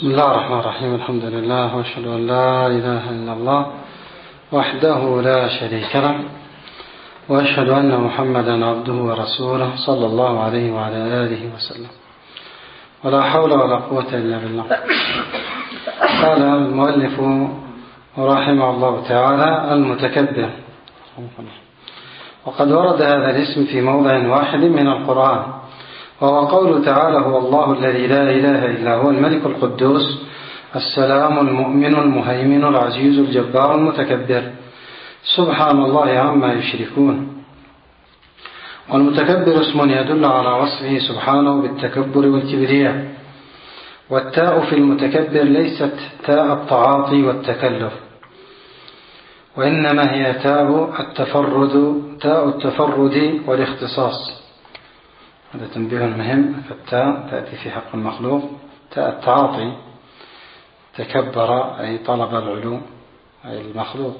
بسم الله الرحمن الرحيم. الحمد لله وأشهد أن لا إله إلا الله وحده لا شريك له، وأشهد أن محمدا عبده ورسوله صلى الله عليه وعلى آله وسلم، ولا حول ولا قوة إلا بالله. قال المؤلف رحمه الله تعالى: المتكبر. وقد ورد هذا الاسم في موضع واحد من القرآن، وهو قوله تعالى: هو الله الذي لا إله إلا هو الملك القدوس السلام المؤمن المهيمن العزيز الجبار المتكبر سبحان الله عما يشركون. والمتكبر اسم يدل على وصفه سبحانه بالتكبر والكبرياء، والتاء في المتكبر ليست تاء التعاطي والتكلف، وإنما هي تاء التفرد والاختصاص. هذا تنبيه مهم. فالتاء تأتي في حق المخلوق تاء التعاطي، تكبر أي طلب العلو أي المخلوق،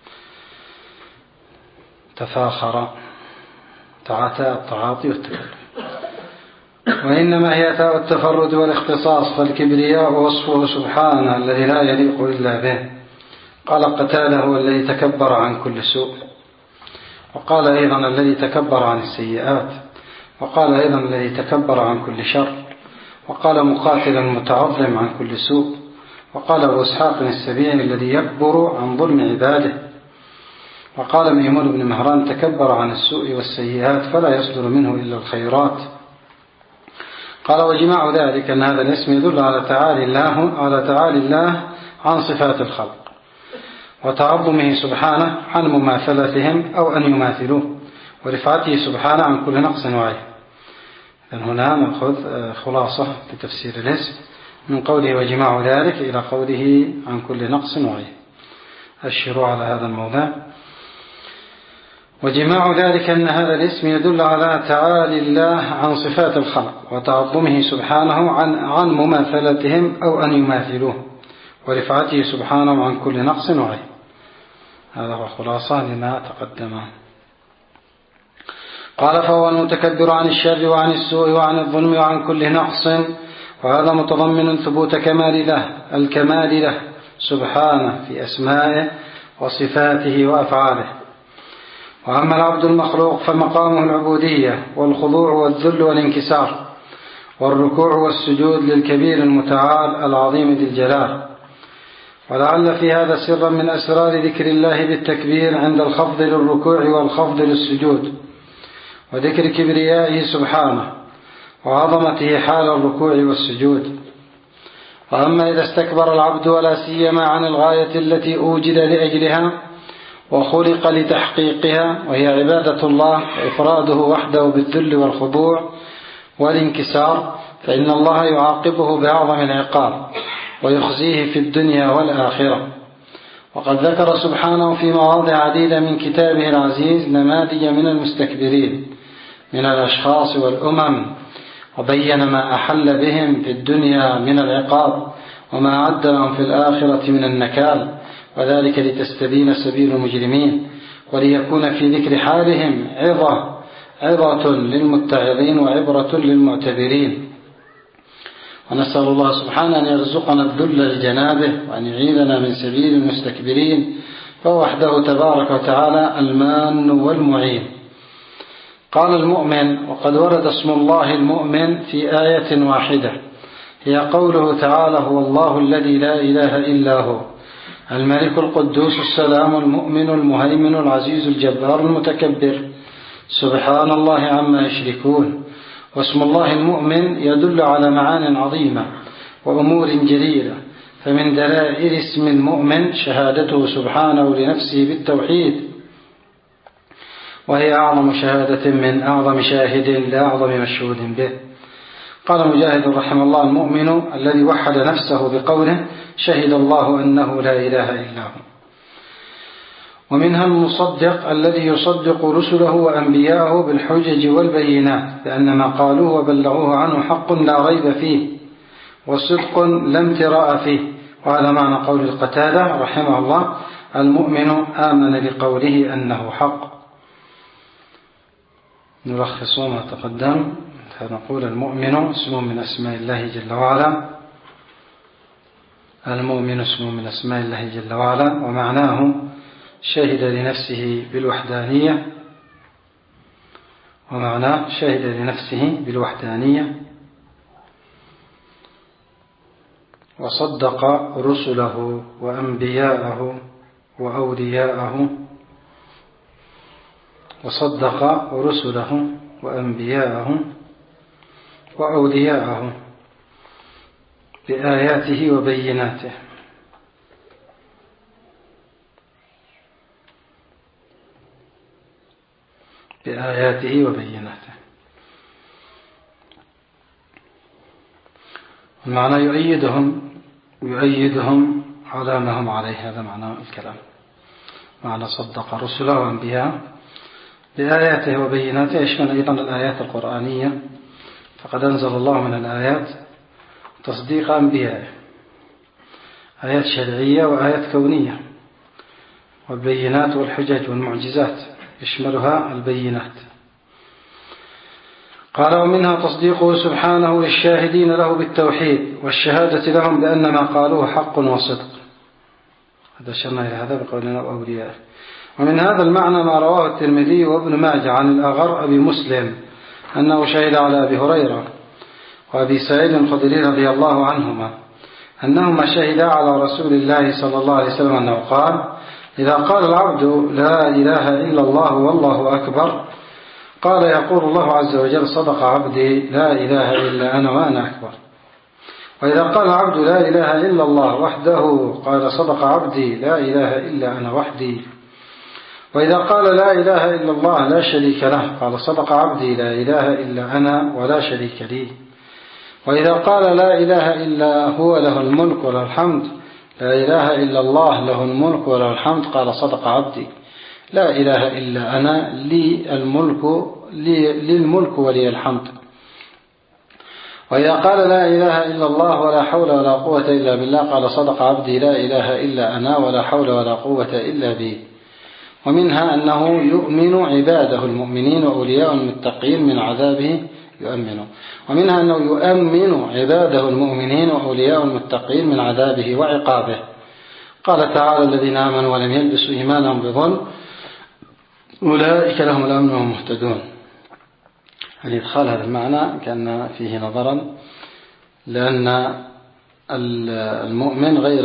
تفاخر تاء التعاطي والتكلف، وإنما هي تاء التفرد والاختصاص. فالكبرياء وصفه سبحانه الذي لا يليق إلا به. قال قتاده: هو الذي تكبر عن كل سوء. وقال أيضا: الذي تكبر عن السيئات. وقال أيضا: الذي تكبر عن كل شر. وقال مقاتل: المتعظم عن كل سوء. وقال أبو إسحاق السبيعي: الذي يكبر عن ظلم عباده. وقال ميمون بن مهران: تكبر عن السوء والسيئات فلا يصدر منه إلا الخيرات. قال: وجماع ذلك أن هذا الاسم يدل على تعالي الله عن صفات الخلق، وتعظمه سبحانه عن مماثلتهم أو أن يماثلوه، ورفعته سبحانه عن كل نقص وعيب. هنا نأخذ خلاصة لتفسير الاسم من قوله وجماع ذلك إلى قوله عن كل نقص وعيب. الشروع على هذا الموضوع. وجماع ذلك أن هذا الاسم يدل على تعالي الله عن صفات الخلق، وتعظمه سبحانه عن مماثلتهم أو أن يماثلوه، ورفعته سبحانه عن كل نقص وعيب. هذا هو خلاصة لما تقدم. قال: فهو المتكبر عن الشر وعن السوء وعن الظلم وعن كل نقص، وهذا متضمن ثبوت الكمال له سبحانه في أسمائه وصفاته وأفعاله. وأما العبد المخلوق فمقامه العبودية والخضوع والذل والانكسار والركوع والسجود للكبير المتعال العظيم ذي الجلال. ولعل في هذا سرا من أسرار ذكر الله بالتكبير عند الخفض للركوع والخفض للسجود، وذكر كبريائه سبحانه وعظمته حال الركوع والسجود. وأما إذا استكبر العبد ولا سيما عن الغاية التي أوجد لأجلها وخلق لتحقيقها، وهي عبادة الله وإفراده وحده بالذل والخضوع والانكسار، فإن الله يعاقبه بأعظم العقاب ويخزيه في الدنيا والآخرة. وقد ذكر سبحانه في مواضع عديدة من كتابه العزيز نماذج من المستكبرين من الأشخاص والأمم، وبين ما أحل بهم في الدنيا من العقاب وما أعد لهم في الآخرة من النكال، وذلك لتستبين سبيل المجرمين، وليكون في ذكر حالهم عظة للمتعظين وعبرة للمعتبرين. ونسأل الله سبحانه أن يرزقنا الذل لجنابه، وأن يعيذنا من سبيل المستكبرين، فهو وحده تبارك وتعالى المان والمعين. قال المؤمن: وقد ورد اسم الله المؤمن في آية واحدة، هي قوله تعالى: هو الله الذي لا إله إلا هو الملك القدوس السلام المؤمن المهيمن العزيز الجبار المتكبر سبحان الله عما يشركون. واسم الله المؤمن يدل على معان عظيمة وأمور جليلة، فمن دلائل اسم المؤمن شهادته سبحانه لنفسه بالتوحيد، وهي أعظم شهادة من أعظم شاهد لأعظم مشهود به. قال مجاهد رحمه الله: المؤمن الذي وحد نفسه بقوله شهد الله أنه لا إله إلا هو. ومنها المصدق الذي يصدق رسله وأنبياءه بالحجج والبينات، لأن ما قالوه وبلغوه عنه حق لا ريب فيه وصدق لا امتراء فيه. وهذا معنى قول القتادة رحمه الله: المؤمن آمن بقوله أنه حق. نلخص ما تقدم، فنقول: المؤمن اسم من أسماء الله جل وعلا، المؤمن اسم من أسماء الله جل وعلا، ومعناه شهد لنفسه بالوحدانية، وصدق رسله وأنبياءه وأولياءه بآياته وبيناته. المعنى يؤيدهم على ما هم عليه، هذا معنى الكلام. معنى صدق رسله وأنبياءه بآياته وبيناته يشمل أيضا الآيات القرآنية، فقد أنزل الله من الآيات تصديق أنبيائه، آيات شرعية وآيات كونية، والبينات والحجج والمعجزات يشملها البينات. قال: ومنها تصديقه سبحانه للشاهدين له بالتوحيد والشهادة لهم بأن ما قالوه حق وصدق. هذا شرنا إلى هذا بقولنا وأولياءه. ومن هذا المعنى ما رواه الترمذي وابن ماجه عن الأغر أبي مسلم أنه شهد على أبي هريرة وأبي سعيد الخدري رضي الله عنهما أنهما شهدا على رسول الله صلى الله عليه وسلم أنه قال: إذا قال العبد لا إله إلا الله والله أكبر، قال يقول الله عز وجل: صدق عبدي لا إله إلا أنا وأنا أكبر. وإذا قال العبد لا إله إلا الله وحده، قال: صدق عبدي لا إله إلا أنا وحدي. وإذا قال لا إله إلا الله لا شريك له، قال: صدق عبدي لا إله إلا أنا ولا شريك لي. وإذا قال لا إله إلا هو له الملك وله الحمد، لا إله إلا الله له الملك وله الحمد، قال: صدق عبدي لا إله إلا أنا للملك ولي الحمد. وإذا قال لا إله إلا الله ولا حول ولا قوة إلا بالله، قال: صدق عبدي لا إله إلا أنا ولا حول ولا قوة إلا بي. ومنها أنه يؤمن عباده المؤمنين وأولياء المتقين من عذابه يؤمنون. ومنها أنه يؤمن عباده المؤمنين وأولياء المتقين من عذابه وعقابه. قال تعالى: الذين آمنوا ولم يلبسوا إيمانهم بظلم أولئك لهم الأمن وهم مهتدون. الإدخال هذا المعنى كان فيه نظرا، لأن المؤمن غير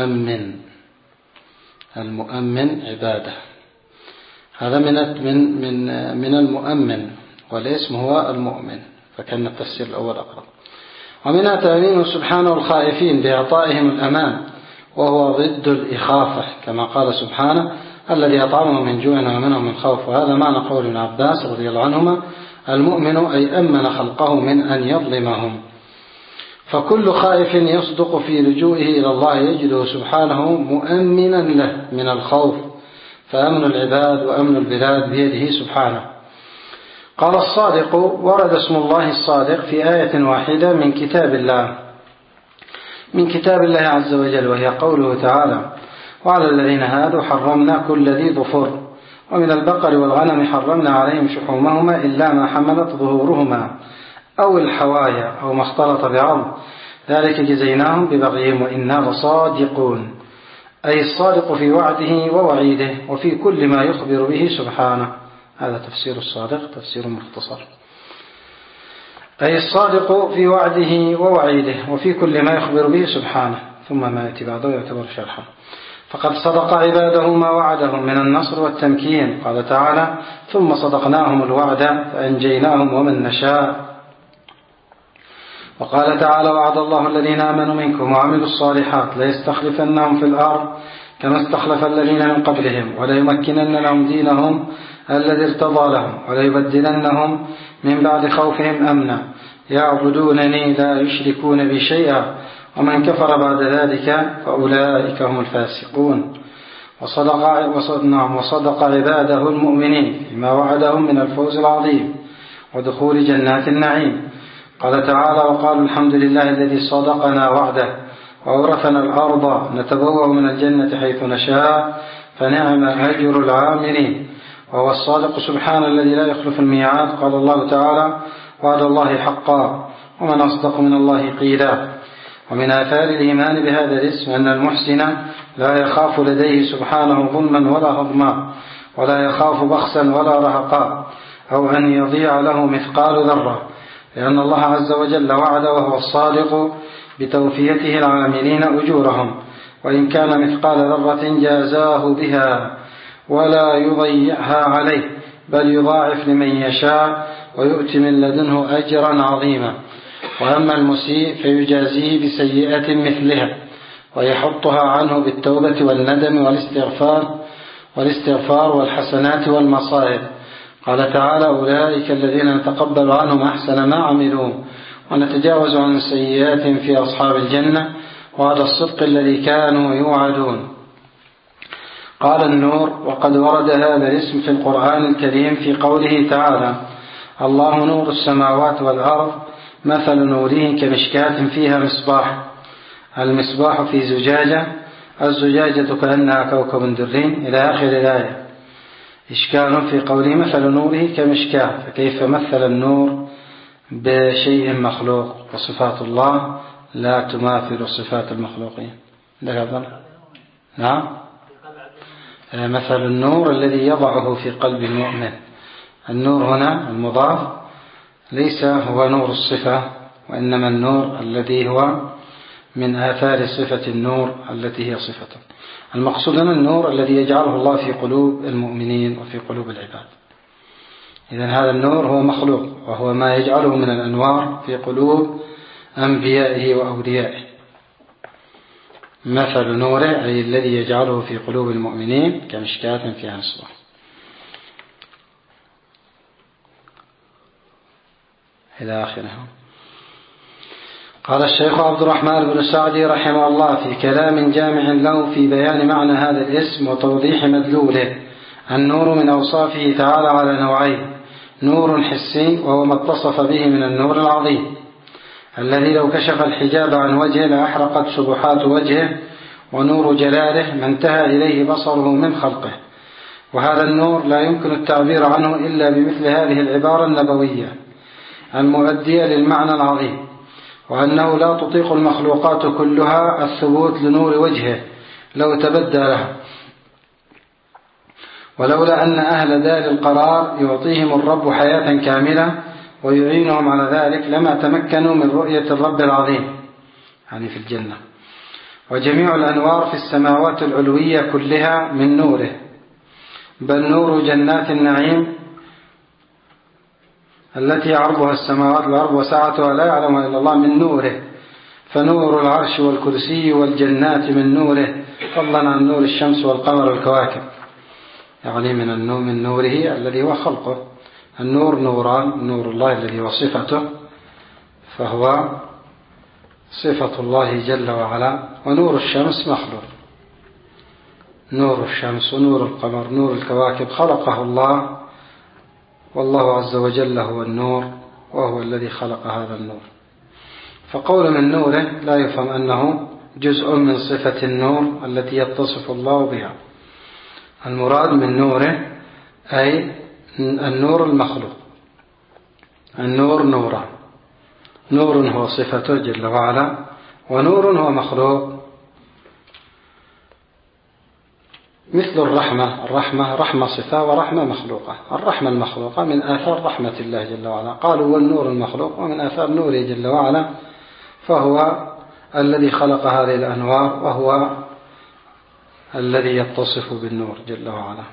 المؤمن عباده، هذا من المؤمن، والاسم هو المؤمن، فكان التفسير الأول أقرب. ومنها تأمينه سبحانه الخائفين بإعطائهم الأمان، وهو ضد الإخافة، كما قال سبحانه: الذي أطعمهم من جوع وآمنهم من خوف. وهذا معنى قول ابن عباس رضي الله عنهما: المؤمن أي أمن خلقه من أن يظلمهم. فكل خائف يصدق في لجوئه إلى الله يجده سبحانه مؤمنا له من الخوف، فأمن العباد وأمن البلاد بيده سبحانه. قال الصادق: ورد اسم الله الصادق في آية واحدة من كتاب الله عز وجل، وهي قوله تعالى: وعلى الذين هادوا حرمنا كل ذي ظفر، ومن البقر والغنم حرمنا عليهم شحومهما إلا ما حملت ظهورهما أو الحوايا أو ما اختلط بعظم، ذلك جزيناهم ببغيهم وإنا لصادقون. أي الصادق في وعده ووعيده وفي كل ما يخبر به سبحانه. هذا تفسير الصادق، تفسير مختصر. أي الصادق في وعده ووعيده وفي كل ما يخبر به سبحانه. ثم ما يأتي بعده يعتبر شرحا. فقد صدق عباده ما وعدهم من النصر والتمكين. قال تعالى: ثم صدقناهم الوعد فأنجيناهم ومن نشاء. وقال تعالى: وعد الله الذين آمنوا منكم وعملوا الصالحات ليستخلفنهم في الأرض كما استخلف الذين من قبلهم وليمكنن لهم دينهم الذي ارتضى لهم وليبدلنهم من بعد خوفهم أمنا يعبدونني لا يشركون بي شيئا ومن كفر بعد ذلك فأولئك هم الفاسقون. وصدق عباده المؤمنين فيما وعدهم من الفوز العظيم ودخول جنات النعيم. قال تعالى: وقالوا الحمد لله الذي صدقنا وعده وأورثنا الأرض نتبوأ من الجنة حيث نشاء فنعم أجر العاملين. وهو الصادق سبحانه الذي لا يخلف الميعاد. قال الله تعالى: وعد الله حقا ومن أصدق من الله قيلا. ومن آثار الإيمان بهذا الاسم أن المحسن لا يخاف لديه سبحانه ظلما ولا هضما، ولا يخاف بخسا ولا رهقا، أو أن يضيع له مثقال ذرة، لأن الله عز وجل وعد وهو الصادق بتوفيته العاملين أجورهم، وإن كان مثقال ذرة جازاه بها ولا يضيعها عليه، بل يضاعف لمن يشاء ويؤتي من لدنه أجرا عظيما. وأما المسيء فيجازيه بسيئة مثلها ويحطها عنه بالتوبة والندم والاستغفار والحسنات والمصائب. قال تعالى: أولئك الذين نتقبل عنهم أحسن ما عملوا ونتجاوز عن السيئات في أصحاب الجنة وعلى الصدق الذي كانوا يوعدون. قال النور: وقد ورد هذا الاسم في القرآن الكريم في قوله تعالى: الله نور السماوات والأرض مثل نوره كمشكاة فيها مصباح. المصباح في زجاجة، الزجاجة كأنها كوكب دري، إلى آخر الآية. إشكال في قوله مثل نوره كمشكاة، فكيف مثل النور بشيء مخلوق؟ وصفات الله لا تماثل صفات المخلوقين. نعم، مثل النور الذي يضعه في قلب المؤمن. النور هنا المضاف ليس هو نور الصفة، وإنما النور الذي هو من آثار صفة النور التي هي صفته. المقصود هنا النور الذي يجعله الله في قلوب المؤمنين وفي قلوب العباد. إذن هذا النور هو مخلوق، وهو ما يجعله من الأنوار في قلوب أنبيائه وأوليائه. مثل نوره أي الذي يجعله في قلوب المؤمنين كمشكاة فيها مصباح. إلى آخره. قال الشيخ عبد الرحمن بن سعدي رحمه الله في كلام جامع له في بيان معنى هذا الاسم وتوضيح مدلوله: النور من أوصافه تعالى على نوعين: نور حسي وهو ما اتصف به من النور العظيم الذي لو كشف الحجاب عن وجهه لأحرقت سبحات وجهه، ونور جلاله ما انتهى إليه بصره من خلقه. وهذا النور لا يمكن التعبير عنه إلا بمثل هذه العبارة النبوية المؤدية للمعنى العظيم، وأنه لا تطيق المخلوقات كلها الثبوت لنور وجهه لو تبدى لها، ولولا أن أهل دار القرار يعطيهم الرب حياة كاملة ويعينهم على ذلك لما تمكنوا من رؤية الرب العظيم، يعني في الجنة. وجميع الأنوار في السماوات العلوية كلها من نوره، بل نور جنات النعيم التي عرضها السماوات والأرض وسعتها لا يعلمها إلا الله من نوره، فنور العرش والكرسي والجنات من نوره، فضلا عن نور الشمس والقمر والكواكب، يعني من نوره الذي هو خلقه. النور نوران: نور الله الذي هو صفته فهو صفة الله جل وعلا، ونور الشمس مخلوق. نور الشمس ونور القمر نور الكواكب خلقه الله، والله عز وجل هو النور وهو الذي خلق هذا النور. فقول من نوره لا يفهم أنه جزء من صفة النور التي يتصف الله بها. المراد من نوره أي النور المخلوق. النور نوران: نور هو صفته جل وعلا، ونور هو مخلوق. مثل الرحمة رحمة صفة ورحمة مخلوقة. الرحمة المخلوقة من آثار رحمة الله جل وعلا، قالوا والنور المخلوق ومن آثار نوره جل وعلا، فهو الذي خلق هذه الأنوار وهو الذي يتصف بالنور جل وعلا.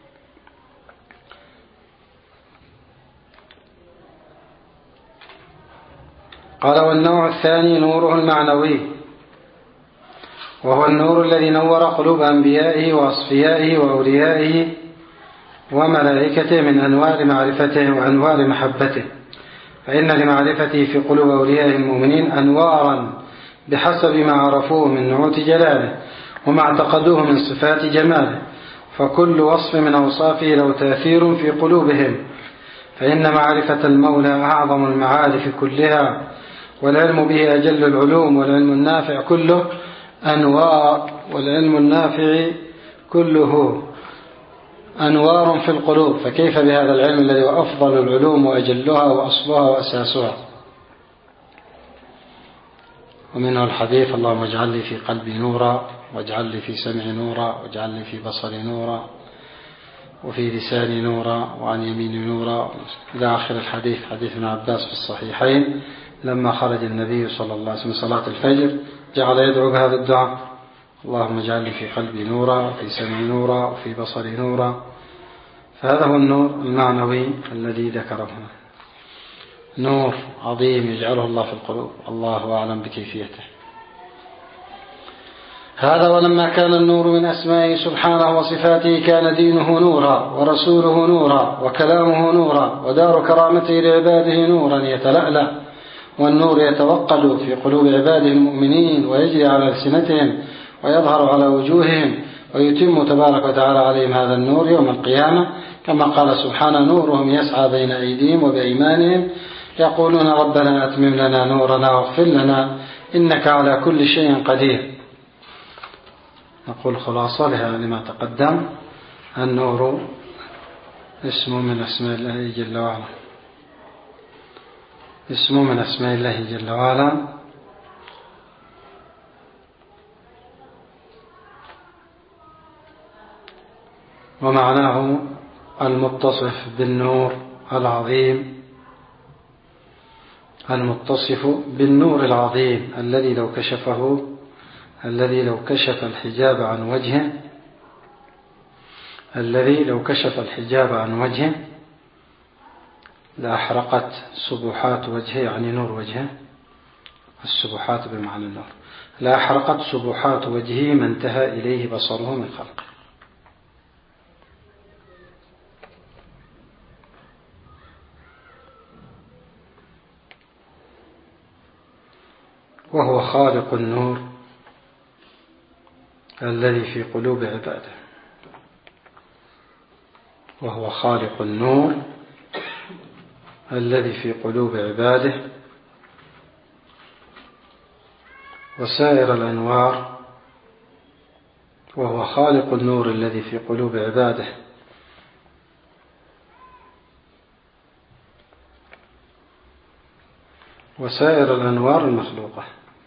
قال: والنوع الثاني نوره المعنوي، وهو النور الذي نور قلوب أنبيائه وأصفيائه وأوليائه وملائكته من أنوار معرفته وأنوار محبته، فإن لمعرفته في قلوب أوليائه المؤمنين أنوارا بحسب ما عرفوه من نعوت جلاله وما اعتقدوه من صفات جماله، فكل وصف من أوصافه له تأثير في قلوبهم، فإن معرفة المولى أعظم المعارف كلها، والعلم به أجل العلوم، والعلم النافع كله أنوار، والعلم النافع كله أنوار في القلوب، فكيف بهذا العلم الذي هو أفضل العلوم وأجلها وأصلها وأساسها؟ ومنه الحديث: اللهم اجعل لي في قلبي نورا، واجعل لي في سمعي نورا، واجعل لي في بصري نورا، وفي لساني نورا، وعن يميني نورا، إلى آخر الحديث. حديث ابن عباس في الصحيحين لما خرج النبي صلى الله عليه وسلم صلاة الفجر جعل يدعو بهذا الدعاء: اللهم اجعل لي في قلبي نورا، وفي سمعي نورا، وفي بصري نورا. فهذا هو النور المعنوي الذي ذكره هنا، نور عظيم يجعله الله في القلوب، الله أعلم بكيفيته. هذا ولما كان النور من أسمائه سبحانه وصفاته كان دينه نورا، ورسوله نورا، وكلامه نورا، ودار كرامته لعباده نورا يتلألأ، والنور يتوقد في قلوب عباده المؤمنين ويجري على ألسنتهم ويظهر على وجوههم، ويتم تبارك وتعالى عليهم هذا النور يوم القيامة، كما قال سبحانه: نورهم يسعى بين أيديهم وبأيمانهم يقولون ربنا أتمم لنا نورنا واغفر لنا إنك على كل شيء قدير. نقول خلاصة لما تقدم: النور اسم من أسماء الله جل وعلا، اسم من أسماء الله جل وعلا، ومعناه المتصف بالنور العظيم، المتصف بالنور العظيم الذي لو كشف الحجاب عن وجهه، الذي لو كشف الحجاب عن وجهه لأحرقت سبحات وجهه، يعني نور وجهه، السبحات بمعنى النور، لأحرقت سبحات وجهه ما انتهى إليه بصره من خلقه. وهو خالق النور الذي في قلوب عباده، وهو خالق النور الذي في قلوب عباده وسائر الأنوار، وهو خالق النور الذي في قلوب عباده وسائر الأنوار المخلوقة.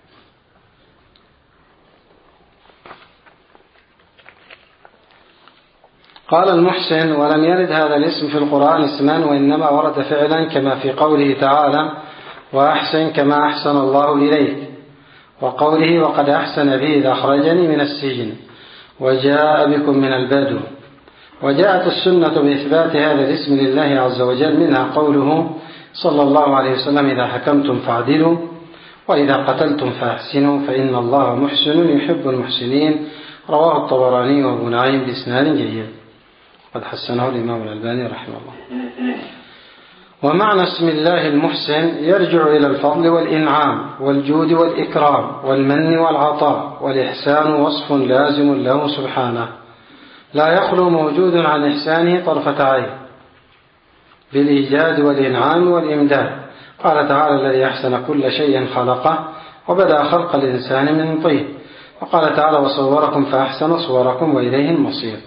قال المحسن: ولم يرد هذا الاسم في القرآن اسما، وإنما ورد فعلا كما في قوله تعالى: وأحسن كما أحسن الله إليك، وقوله: وقد أحسن بي إذ أخرجني من السجن وجاء بكم من البدو. وجاءت السنة بإثبات هذا الاسم لله عز وجل، منها قوله صلى الله عليه وسلم: إذا حكمتم فاعدلوا، وإذا قتلتم فأحسنوا، فإن الله محسن يحب المحسنين. رواه الطبراني وابو نعيم بإسناد جيد، قد حسنه الإمام الألباني رحمه الله. ومعنى اسم الله المحسن يرجع إلى الفضل والإنعام والجود والإكرام والمن والعطاء، والإحسان وصف لازم له سبحانه لا يخلو موجود عن إحسانه طرفة عين بالإيجاد والإنعام والإمداد. قال تعالى: الذي أحسن كل شيء خلقه وبدأ خلق الإنسان من طين. وقال تعالى: وصوركم فأحسن صوركم وإليه المصير.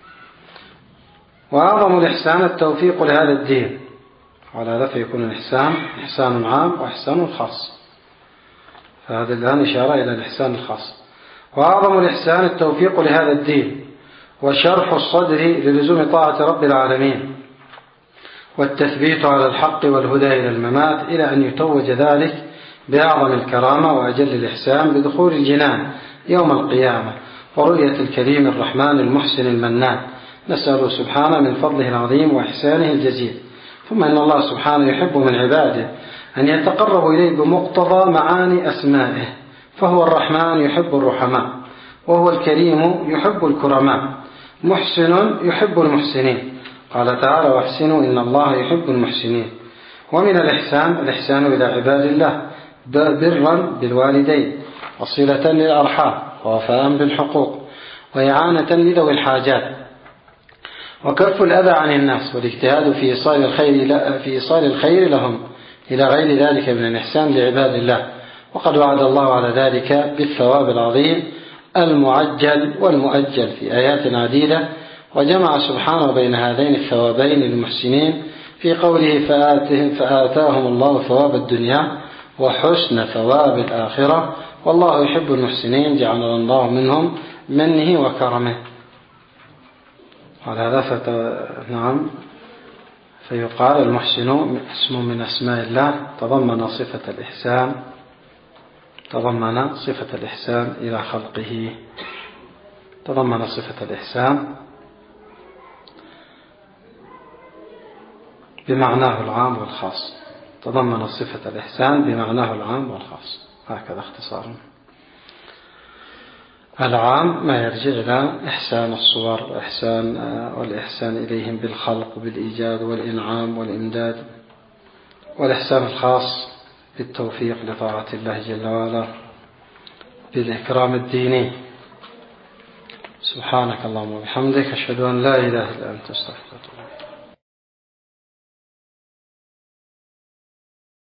وأعظم الإحسان التوفيق لهذا الدين، وعلى هذا فيكون الإحسان إحسان عام وإحسان خاص، فهذا الآن إشارة إلى الإحسان الخاص. وأعظم الإحسان التوفيق لهذا الدين وشرح الصدر للزوم طاعة رب العالمين، والتثبيت على الحق والهدى إلى الممات، إلى أن يتوج ذلك بأعظم الكرامة وأجل الإحسان بدخول الجنان يوم القيامة ورؤية الكريم الرحمن المحسن المنان. نسأله سبحانه من فضله العظيم وإحسانه الجزيل. ثم إن الله سبحانه يحب من عباده أن يتقربوا إليه بمقتضى معاني أسمائه، فهو الرحمن يحب الرحماء، وهو الكريم يحب الكرماء، محسن يحب المحسنين. قال تعالى: واحسنوا إن الله يحب المحسنين. ومن الإحسان إلى عباد الله برا بالوالدين، وصلة للأرحام، ووفاء بالحقوق، وإعانة لذوي الحاجات، وكف الأذى عن الناس، والاجتهاد في إيصال الخير لهم، إلى غير ذلك من الإحسان لعباد الله. وقد وعد الله على ذلك بالثواب العظيم المعجل والمؤجل في آيات عديدة، وجمع سبحانه بين هذين الثوابين للمحسنين في قوله: فآتاهم الله ثواب الدنيا وحسن ثواب الآخرة والله يحب المحسنين، جعلنا الله منهم منه وكرمه. على هذا نعم، فيقال المحسن اسم من أسماء الله تضمن صفة الإحسان إلى خلقه، تضمن صفة الإحسان بمعناه العام والخاص، تضمن صفة الإحسان بمعناه العام والخاص، هكذا اختصار. العام ما يرجع إلى إحسان الصور والإحسان إليهم بالخلق بالإيجاد والإنعام والإمداد، والإحسان الخاص بالتوفيق لطاعة الله جل وعلا بالإكرام الديني. سبحانك اللهم وبحمدك، أشهد أن لا إله إلا أنت، أستغفرك.